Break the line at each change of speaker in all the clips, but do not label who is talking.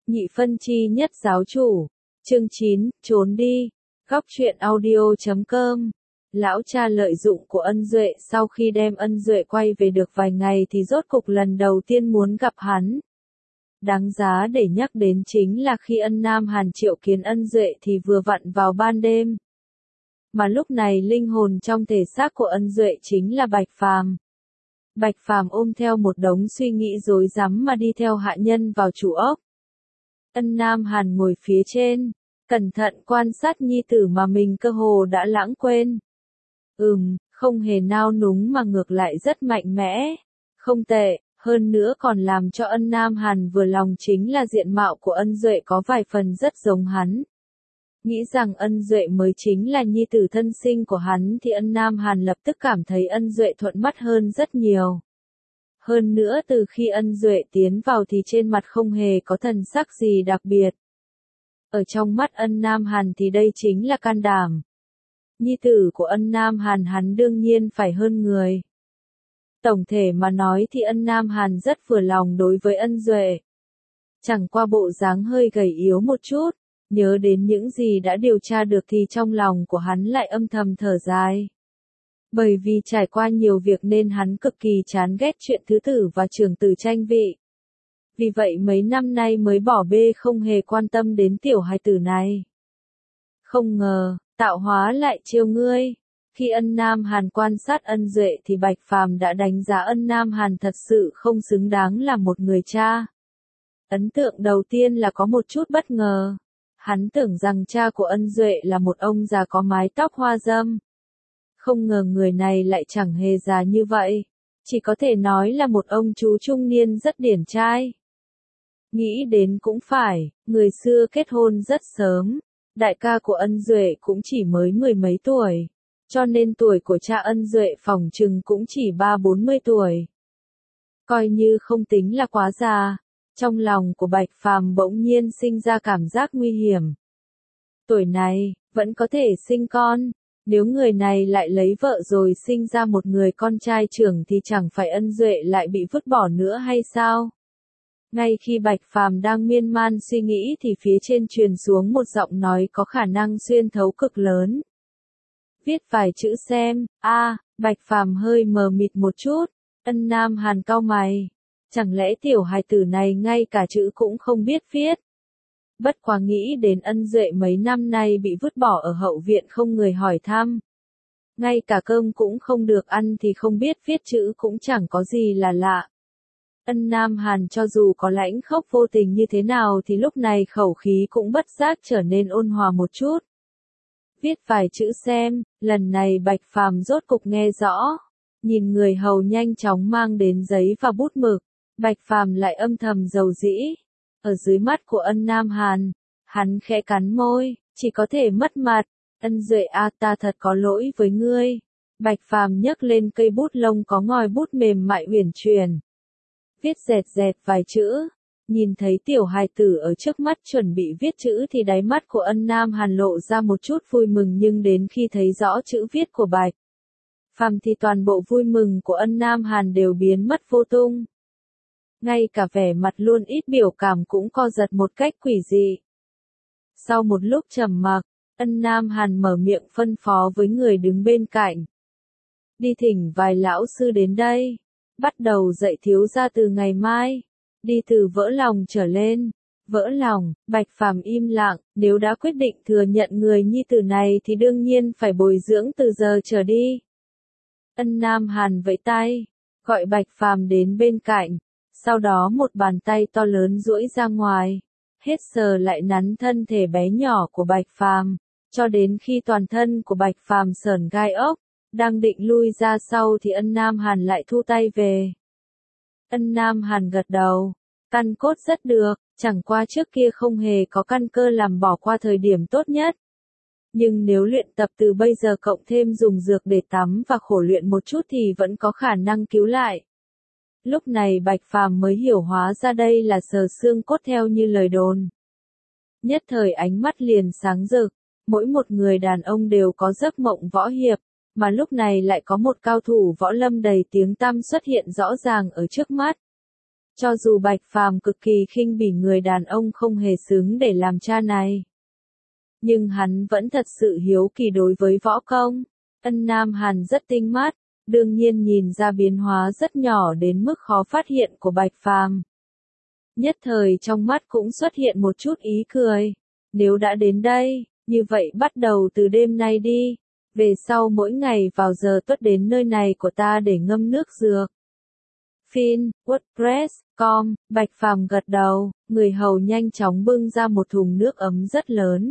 Nhị phân chi nhất giáo chủ. Chương 9, trốn đi. Góc truyện audio.com. Lão cha lợi dụng của Ân Duệ sau khi đem Ân Duệ quay về được vài ngày thì rốt cục lần đầu tiên muốn gặp hắn. Đáng giá để nhắc đến chính là khi Ân Nam Hàn triệu kiến Ân Duệ thì vừa vặn vào ban đêm. Mà lúc này linh hồn trong thể xác của Ân Duệ chính là Bạch Phàm. Bạch Phàm ôm theo một đống suy nghĩ rối rắm mà đi theo hạ nhân vào chủ ốc. Ân Nam Hàn ngồi phía trên, cẩn thận quan sát nhi tử mà mình cơ hồ đã lãng quên. Không hề nao núng mà ngược lại rất mạnh mẽ. Không tệ, hơn nữa còn làm cho Ân Nam Hàn vừa lòng chính là diện mạo của Ân Duệ có vài phần rất giống hắn. Nghĩ rằng Ân Duệ mới chính là nhi tử thân sinh của hắn thì Ân Nam Hàn lập tức cảm thấy Ân Duệ thuận mắt hơn rất nhiều. Hơn nữa từ khi Ân Duệ tiến vào thì trên mặt không hề có thần sắc gì đặc biệt. Ở trong mắt Ân Nam Hàn thì đây chính là can đảm. Nhi tử của Ân Nam Hàn hắn đương nhiên phải hơn người. Tổng thể mà nói thì Ân Nam Hàn rất vừa lòng đối với Ân Duệ. Chẳng qua bộ dáng hơi gầy yếu một chút, nhớ đến những gì đã điều tra được thì trong lòng của hắn lại âm thầm thở dài. Bởi vì trải qua nhiều việc nên hắn cực kỳ chán ghét chuyện thứ tử và trưởng tử tranh vị. Vì vậy mấy năm nay mới bỏ bê không hề quan tâm đến tiểu hài tử này. Không ngờ, tạo hóa lại trêu ngươi. Khi Ân Nam Hàn quan sát Ân Duệ thì Bạch Phàm đã đánh giá Ân Nam Hàn thật sự không xứng đáng là một người cha. Ấn tượng đầu tiên là có một chút bất ngờ. Hắn tưởng rằng cha của Ân Duệ là một ông già có mái tóc hoa râm. Không ngờ người này lại chẳng hề già như vậy. Chỉ có thể nói là một ông chú trung niên rất điển trai. Nghĩ đến cũng phải, người xưa kết hôn rất sớm. Đại ca của Ân Duệ cũng chỉ mới mười mấy tuổi. Cho nên tuổi của cha Ân Duệ phỏng chừng cũng chỉ 30-40 tuổi. Coi như không tính là quá già. Trong lòng của Bạch Phàm bỗng nhiên sinh ra cảm giác nguy hiểm. Tuổi này, vẫn có thể sinh con. Nếu người này lại lấy vợ rồi sinh ra một người con trai trưởng thì chẳng phải Ân Duệ lại bị vứt bỏ nữa hay sao? Ngay khi Bạch Phàm đang miên man suy nghĩ thì phía trên truyền xuống một giọng nói có khả năng xuyên thấu cực lớn. Viết vài chữ xem. Bạch Phàm hơi mờ mịt một chút. Ân Nam Hàn cau mày. Chẳng lẽ tiểu hài tử này ngay cả chữ cũng không biết viết? Bất quá nghĩ đến Ân Duệ mấy năm nay bị vứt bỏ ở hậu viện không người hỏi thăm. Ngay cả cơm cũng không được ăn thì không biết viết chữ cũng chẳng có gì là lạ. Ân Nam Hàn cho dù có lãnh khốc vô tình như thế nào thì lúc này khẩu khí cũng bất giác trở nên ôn hòa một chút. Viết vài chữ xem, lần này Bạch Phàm rốt cục nghe rõ. Nhìn người hầu nhanh chóng mang đến giấy và bút mực, Bạch Phàm lại âm thầm dầu dĩ. Ở dưới mắt của Ân Nam Hàn, hắn khẽ cắn môi, chỉ có thể mất mặt. Ân Duệ ta thật có lỗi với ngươi. Bạch Phàm nhấc lên cây bút lông có ngòi bút mềm mại uyển chuyển. Viết dẹt dẹt vài chữ. Nhìn thấy tiểu hài tử ở trước mắt chuẩn bị viết chữ thì đáy mắt của Ân Nam Hàn lộ ra một chút vui mừng, nhưng đến khi thấy rõ chữ viết của Bạch Phàm thì toàn bộ vui mừng của Ân Nam Hàn đều biến mất vô tung. Ngay cả vẻ mặt luôn ít biểu cảm cũng co giật một cách quỷ dị. Sau một lúc trầm mặc, Ân Nam Hàn mở miệng phân phó với người đứng bên cạnh. Đi thỉnh vài lão sư đến đây. Bắt đầu dạy thiếu gia từ ngày mai. Đi từ vỡ lòng trở lên. Vỡ lòng, Bạch Phàm im lặng, nếu đã quyết định thừa nhận người nhi tử này thì đương nhiên phải bồi dưỡng từ giờ trở đi. Ân Nam Hàn vẫy tay, gọi Bạch Phàm đến bên cạnh. Sau đó một bàn tay to lớn duỗi ra ngoài, hết sờ lại nắn thân thể bé nhỏ của Bạch Phàm, cho đến khi toàn thân của Bạch Phàm sởn gai ốc, đang định lui ra sau thì Ân Nam Hàn lại thu tay về. Ân Nam Hàn gật đầu, căn cốt rất được, chẳng qua trước kia không hề có căn cơ làm bỏ qua thời điểm tốt nhất. Nhưng nếu luyện tập từ bây giờ cộng thêm dùng dược để tắm và khổ luyện một chút thì vẫn có khả năng cứu lại. Lúc này Bạch Phàm mới hiểu hóa ra đây là sờ xương cốt theo như lời đồn. Nhất thời ánh mắt liền sáng rực, mỗi một người đàn ông đều có giấc mộng võ hiệp, mà lúc này lại có một cao thủ võ lâm đầy tiếng tăm xuất hiện rõ ràng ở trước mắt. Cho dù Bạch Phàm cực kỳ khinh bỉ người đàn ông không hề xứng để làm cha này, nhưng hắn vẫn thật sự hiếu kỳ đối với võ công. Ân Nam Hàn rất tinh mắt, đương nhiên nhìn ra biến hóa rất nhỏ đến mức khó phát hiện của Bạch Phàm. Nhất thời trong mắt cũng xuất hiện một chút ý cười. Nếu đã đến đây, như vậy bắt đầu từ đêm nay đi. Về sau mỗi ngày vào giờ tuất đến nơi này của ta để ngâm nước dược. Fin, WordPress.com, Bạch Phàm gật đầu, người hầu nhanh chóng bưng ra một thùng nước ấm rất lớn.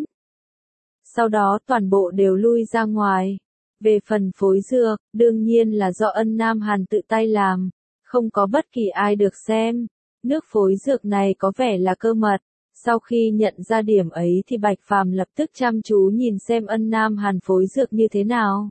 Sau đó toàn bộ đều lui ra ngoài. Về phần phối dược, đương nhiên là do Ân Nam Hàn tự tay làm, không có bất kỳ ai được xem. Nước phối dược này có vẻ là cơ mật. Sau khi nhận ra điểm ấy thì Bạch Phàm lập tức chăm chú nhìn xem Ân Nam Hàn phối dược như thế nào.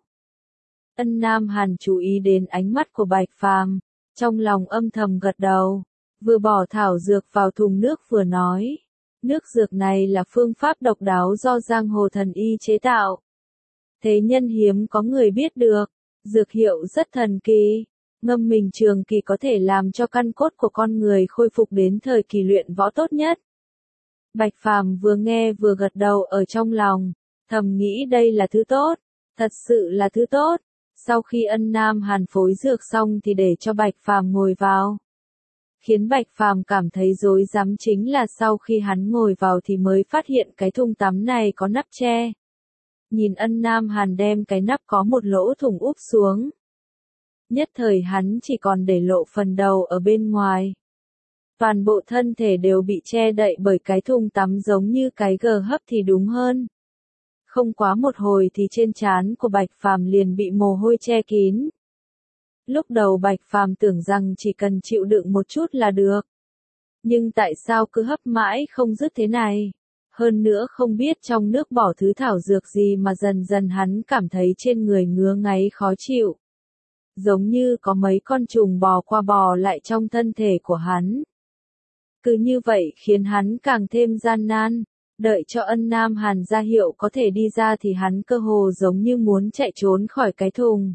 Ân Nam Hàn chú ý đến ánh mắt của Bạch Phàm, trong lòng âm thầm gật đầu, vừa bỏ thảo dược vào thùng nước vừa nói. Nước dược này là phương pháp độc đáo do giang hồ thần y chế tạo. Thế nhân hiếm có người biết được, dược hiệu rất thần kỳ. Ngâm mình trường kỳ có thể làm cho căn cốt của con người khôi phục đến thời kỳ luyện võ tốt nhất. Bạch Phàm vừa nghe vừa gật đầu ở trong lòng, thầm nghĩ đây là thứ tốt, thật sự là thứ tốt. Sau khi Ân Nam Hàn phối dược xong thì để cho Bạch Phàm ngồi vào. Khiến Bạch Phàm cảm thấy rối rắm chính là sau khi hắn ngồi vào thì mới phát hiện cái thùng tắm này có nắp che. Nhìn Ân Nam Hàn đem cái nắp có một lỗ thủng úp xuống. Nhất thời hắn chỉ còn để lộ phần đầu ở bên ngoài. Toàn bộ thân thể đều bị che đậy bởi cái thùng tắm giống như cái gờ hấp thì đúng hơn. Không quá một hồi thì trên trán của Bạch Phàm liền bị mồ hôi che kín. Lúc đầu Bạch Phàm tưởng rằng chỉ cần chịu đựng một chút là được. Nhưng tại sao cứ hấp mãi không dứt thế này? Hơn nữa không biết trong nước bỏ thứ thảo dược gì mà dần dần hắn cảm thấy trên người ngứa ngáy khó chịu. Giống như có mấy con trùng bò qua bò lại trong thân thể của hắn. Cứ như vậy khiến hắn càng thêm gian nan. Đợi cho Ân Nam Hàn ra hiệu có thể đi ra thì hắn cơ hồ giống như muốn chạy trốn khỏi cái thùng.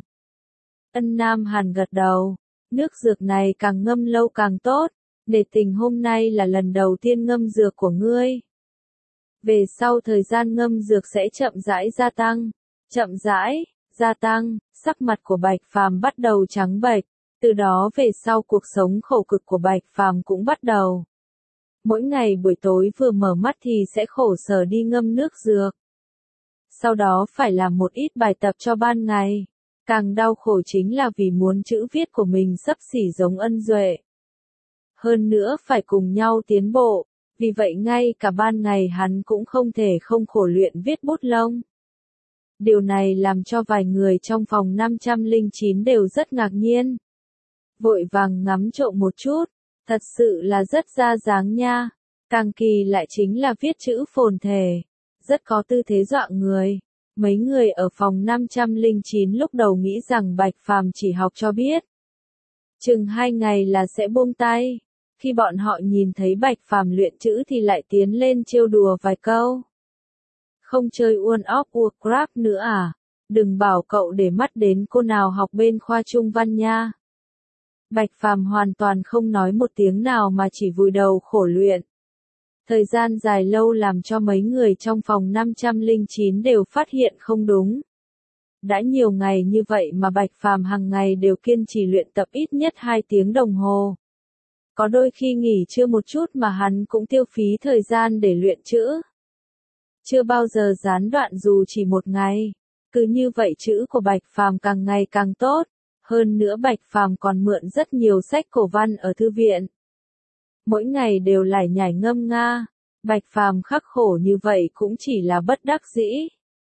Ân Nam Hàn gật đầu. Nước dược này càng ngâm lâu càng tốt. Nể tình hôm nay là lần đầu tiên ngâm dược của ngươi. Về sau thời gian ngâm dược sẽ chậm rãi gia tăng. Chậm rãi gia tăng, sắc mặt của Bạch Phàm bắt đầu trắng bệch. Từ đó về sau cuộc sống khổ cực của Bạch Phàm cũng bắt đầu. Mỗi ngày buổi tối vừa mở mắt thì sẽ khổ sở đi ngâm nước dược. Sau đó phải làm một ít bài tập cho ban ngày. Càng đau khổ chính là vì muốn chữ viết của mình xấp xỉ giống Ân Duệ. Hơn nữa phải cùng nhau tiến bộ, vì vậy ngay cả ban ngày hắn cũng không thể không khổ luyện viết bút lông. Điều này làm cho vài người trong phòng 509 đều rất ngạc nhiên. Vội vàng ngắm trộm một chút, thật sự là rất ra dáng nha. Càng kỳ lại chính là viết chữ phồn thể, rất có tư thế dọa người. Mấy người ở phòng 509 lúc đầu nghĩ rằng Bạch Phàm chỉ học cho biết. Chừng 2 ngày là sẽ buông tay. Khi bọn họ nhìn thấy Bạch Phàm luyện chữ thì lại tiến lên trêu đùa vài câu. Không chơi World of Warcraft nữa à? Đừng bảo cậu để mắt đến cô nào học bên khoa trung văn nha. Bạch Phàm hoàn toàn không nói một tiếng nào mà chỉ vùi đầu khổ luyện. Thời gian dài lâu làm cho mấy người trong phòng 509 đều phát hiện không đúng. Đã nhiều ngày như vậy mà Bạch Phàm hàng ngày đều kiên trì luyện tập ít nhất 2 tiếng đồng hồ. Có đôi khi nghỉ trưa một chút mà hắn cũng tiêu phí thời gian để luyện chữ. Chưa bao giờ gián đoạn dù chỉ một ngày. Cứ như vậy chữ của Bạch Phàm càng ngày càng tốt. Hơn nữa Bạch Phàm còn mượn rất nhiều sách cổ văn ở thư viện. Mỗi ngày đều lải nhải ngâm nga. Bạch Phàm khắc khổ như vậy cũng chỉ là bất đắc dĩ.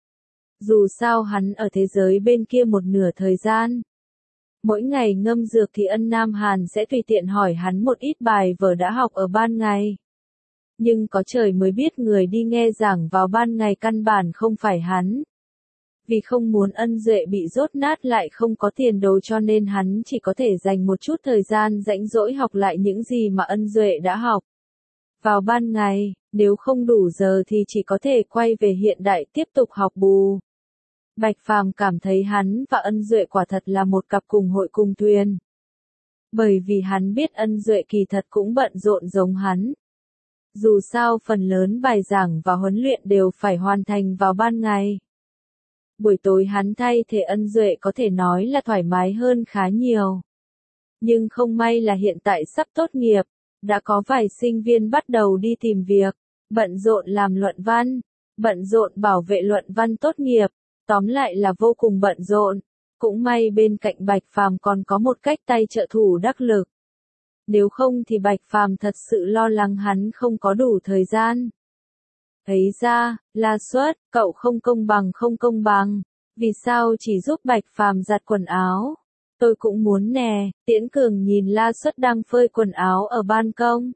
Dù sao hắn ở thế giới bên kia một nửa thời gian. Mỗi ngày ngâm dược thì Ân Nam Hàn sẽ tùy tiện hỏi hắn một ít bài vở đã học ở ban ngày. Nhưng có trời mới biết người đi nghe giảng vào ban ngày căn bản không phải hắn. Vì không muốn Ân Duệ bị dốt nát lại không có tiền đồ cho nên hắn chỉ có thể dành một chút thời gian rãnh rỗi học lại những gì mà Ân Duệ đã học. Vào ban ngày, nếu không đủ giờ thì chỉ có thể quay về hiện đại tiếp tục học bù. Bạch Phàm cảm thấy hắn và Ân Duệ quả thật là một cặp cùng hội cùng thuyền. Bởi vì hắn biết Ân Duệ kỳ thật cũng bận rộn giống hắn. Dù sao phần lớn bài giảng và huấn luyện đều phải hoàn thành vào ban ngày. Buổi tối hắn thay thế Ân Duệ có thể nói là thoải mái hơn khá nhiều. Nhưng không may là hiện tại sắp tốt nghiệp, đã có vài sinh viên bắt đầu đi tìm việc, bận rộn làm luận văn, bận rộn bảo vệ luận văn tốt nghiệp, tóm lại là vô cùng bận rộn. Cũng may bên cạnh Bạch Phàm còn có một cách tay trợ thủ đắc lực. Nếu không thì Bạch Phàm thật sự lo lắng hắn không có đủ thời gian. Thấy ra, La Suất, cậu không công bằng, vì sao chỉ giúp Bạch Phàm giặt quần áo? Tôi cũng muốn nè. Tiễn Cường nhìn La Suất đang phơi quần áo ở ban công.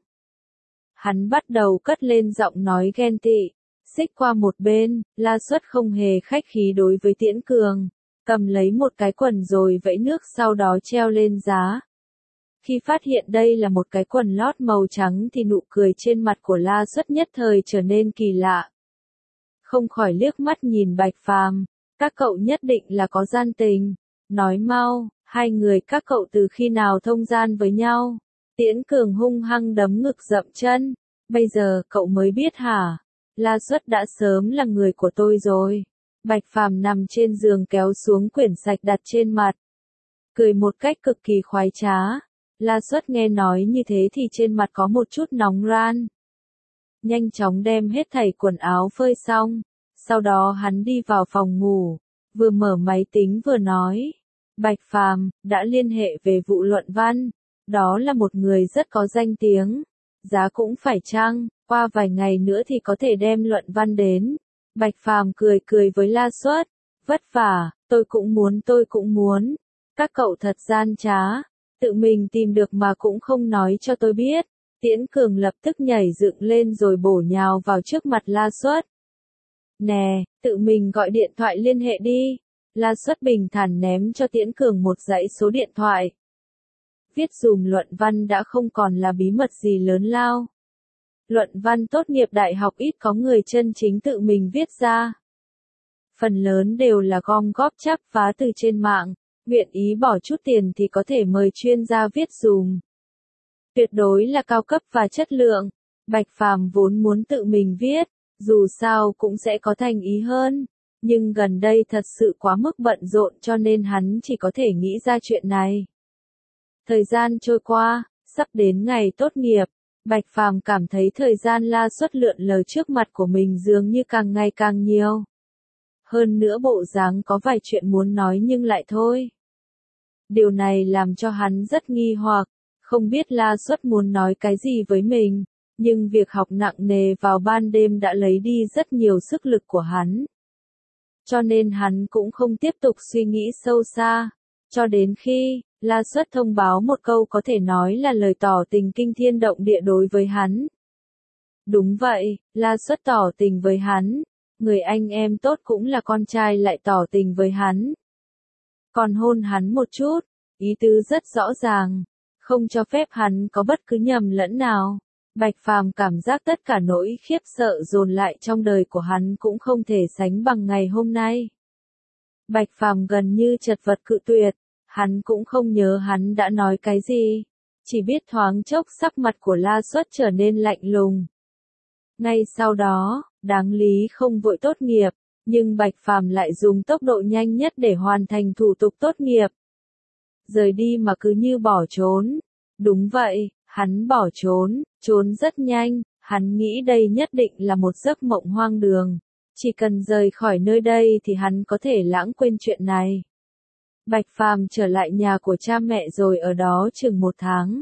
Hắn bắt đầu cất lên giọng nói ghen tị, xích qua một bên. La Suất không hề khách khí đối với Tiễn Cường, cầm lấy một cái quần rồi vẫy nước sau đó treo lên giá. Khi phát hiện đây là một cái quần lót màu trắng thì nụ cười trên mặt của La Suất nhất thời trở nên kỳ lạ. Không khỏi liếc mắt nhìn Bạch Phàm, các cậu nhất định là có gian tình. Nói mau, hai người các cậu từ khi nào thông gian với nhau? Tiễn Cường hung hăng đấm ngực dậm chân. Bây giờ cậu mới biết hả? La Suất đã sớm là người của tôi rồi. Bạch Phàm nằm trên giường kéo xuống quyển sạch đặt trên mặt. Cười một cách cực kỳ khoái trá. La Suất nghe nói như thế thì trên mặt có một chút nóng ran. Nhanh chóng đem hết thảy quần áo phơi xong. Sau đó hắn đi vào phòng ngủ, vừa mở máy tính vừa nói. Bạch Phàm đã liên hệ về vụ luận văn. Đó là một người rất có danh tiếng. Giá cũng phải chăng, qua vài ngày nữa thì có thể đem luận văn đến. Bạch Phàm cười với La Suất. Vất vả, tôi cũng muốn. Các cậu thật gian trá. Tự mình tìm được mà cũng không nói cho tôi biết. Tiễn Cường lập tức nhảy dựng lên rồi bổ nhào vào trước mặt La Suất. Nè, tự mình gọi điện thoại liên hệ đi. La Suất bình thản ném cho Tiễn Cường một dãy số điện thoại. Viết dùm luận văn đã không còn là bí mật gì lớn lao. Luận văn tốt nghiệp đại học ít có người chân chính tự mình viết ra. Phần lớn đều là gom góp chắp vá từ trên mạng, nguyện ý bỏ chút tiền thì có thể mời chuyên gia viết dùm. Tuyệt đối là cao cấp và chất lượng. Bạch Phàm vốn muốn tự mình viết, dù sao cũng sẽ có thành ý hơn. Nhưng gần đây thật sự quá mức bận rộn cho nên hắn chỉ có thể nghĩ ra chuyện này. Thời gian trôi qua, sắp đến ngày tốt nghiệp, Bạch Phàm cảm thấy thời gian La Suất lượn lờ trước mặt của mình dường như càng ngày càng nhiều. Hơn nữa bộ dáng có vài chuyện muốn nói nhưng lại thôi. Điều này làm cho hắn rất nghi hoặc, không biết La Suất muốn nói cái gì với mình, nhưng việc học nặng nề vào ban đêm đã lấy đi rất nhiều sức lực của hắn. Cho nên hắn cũng không tiếp tục suy nghĩ sâu xa, cho đến khi La Suất thông báo một câu có thể nói là lời tỏ tình kinh thiên động địa đối với hắn. Đúng vậy, La Suất tỏ tình với hắn, người anh em tốt cũng là con trai lại tỏ tình với hắn. Còn hôn hắn một chút, ý tứ rất rõ ràng, không cho phép hắn có bất cứ nhầm lẫn nào. Bạch Phàm cảm giác tất cả nỗi khiếp sợ dồn lại trong đời của hắn cũng không thể sánh bằng ngày hôm nay. Bạch Phàm gần như chật vật cự tuyệt, hắn cũng không nhớ hắn đã nói cái gì, chỉ biết thoáng chốc sắc mặt của La Suất trở nên lạnh lùng. Ngay sau đó, đáng lý không vội tốt nghiệp, nhưng Bạch Phàm lại dùng tốc độ nhanh nhất để hoàn thành thủ tục tốt nghiệp. Rời đi mà cứ như bỏ trốn. Đúng vậy, hắn bỏ trốn rất nhanh, hắn nghĩ đây nhất định là một giấc mộng hoang đường. Chỉ cần rời khỏi nơi đây thì hắn có thể lãng quên chuyện này. Bạch Phàm trở lại nhà của cha mẹ rồi ở đó chừng 1 tháng.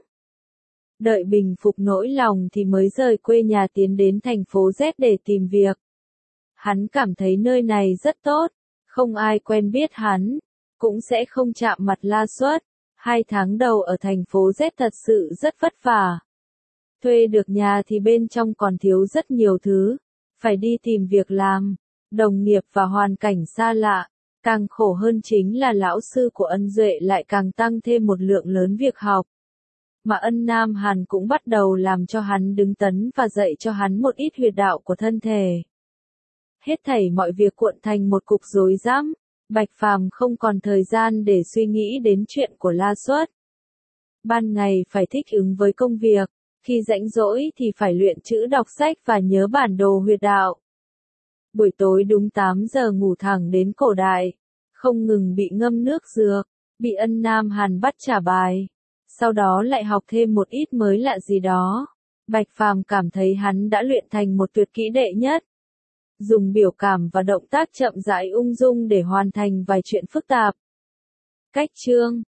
Đợi bình phục nỗi lòng thì mới rời quê nhà tiến đến thành phố Z để tìm việc. Hắn cảm thấy nơi này rất tốt, không ai quen biết hắn, cũng sẽ không chạm mặt La Suất. 2 tháng đầu ở thành phố Z thật sự rất vất vả. Thuê được nhà thì bên trong còn thiếu rất nhiều thứ, phải đi tìm việc làm, đồng nghiệp và hoàn cảnh xa lạ. Càng khổ hơn chính là lão sư của Ân Duệ lại càng tăng thêm một lượng lớn việc học. Mà Ân Nam Hàn cũng bắt đầu làm cho hắn đứng tấn và dạy cho hắn một ít huyệt đạo của thân thể. Hết thảy mọi việc cuộn thành một cục rối rắm, Bạch Phàm không còn thời gian để suy nghĩ đến chuyện của La Suất. Ban ngày phải thích ứng với công việc, khi rảnh rỗi thì phải luyện chữ đọc sách và nhớ bản đồ huyệt đạo. Buổi tối đúng 8 giờ ngủ thẳng đến cổ đại, không ngừng bị ngâm nước dược, bị Ân Nam Hàn bắt trả bài. Sau đó lại học thêm một ít mới lạ gì đó. Bạch Phàm cảm thấy hắn đã luyện thành một tuyệt kỹ đệ nhất. Dùng biểu cảm và động tác chậm rãi ung dung để hoàn thành vài chuyện phức tạp. Cách chương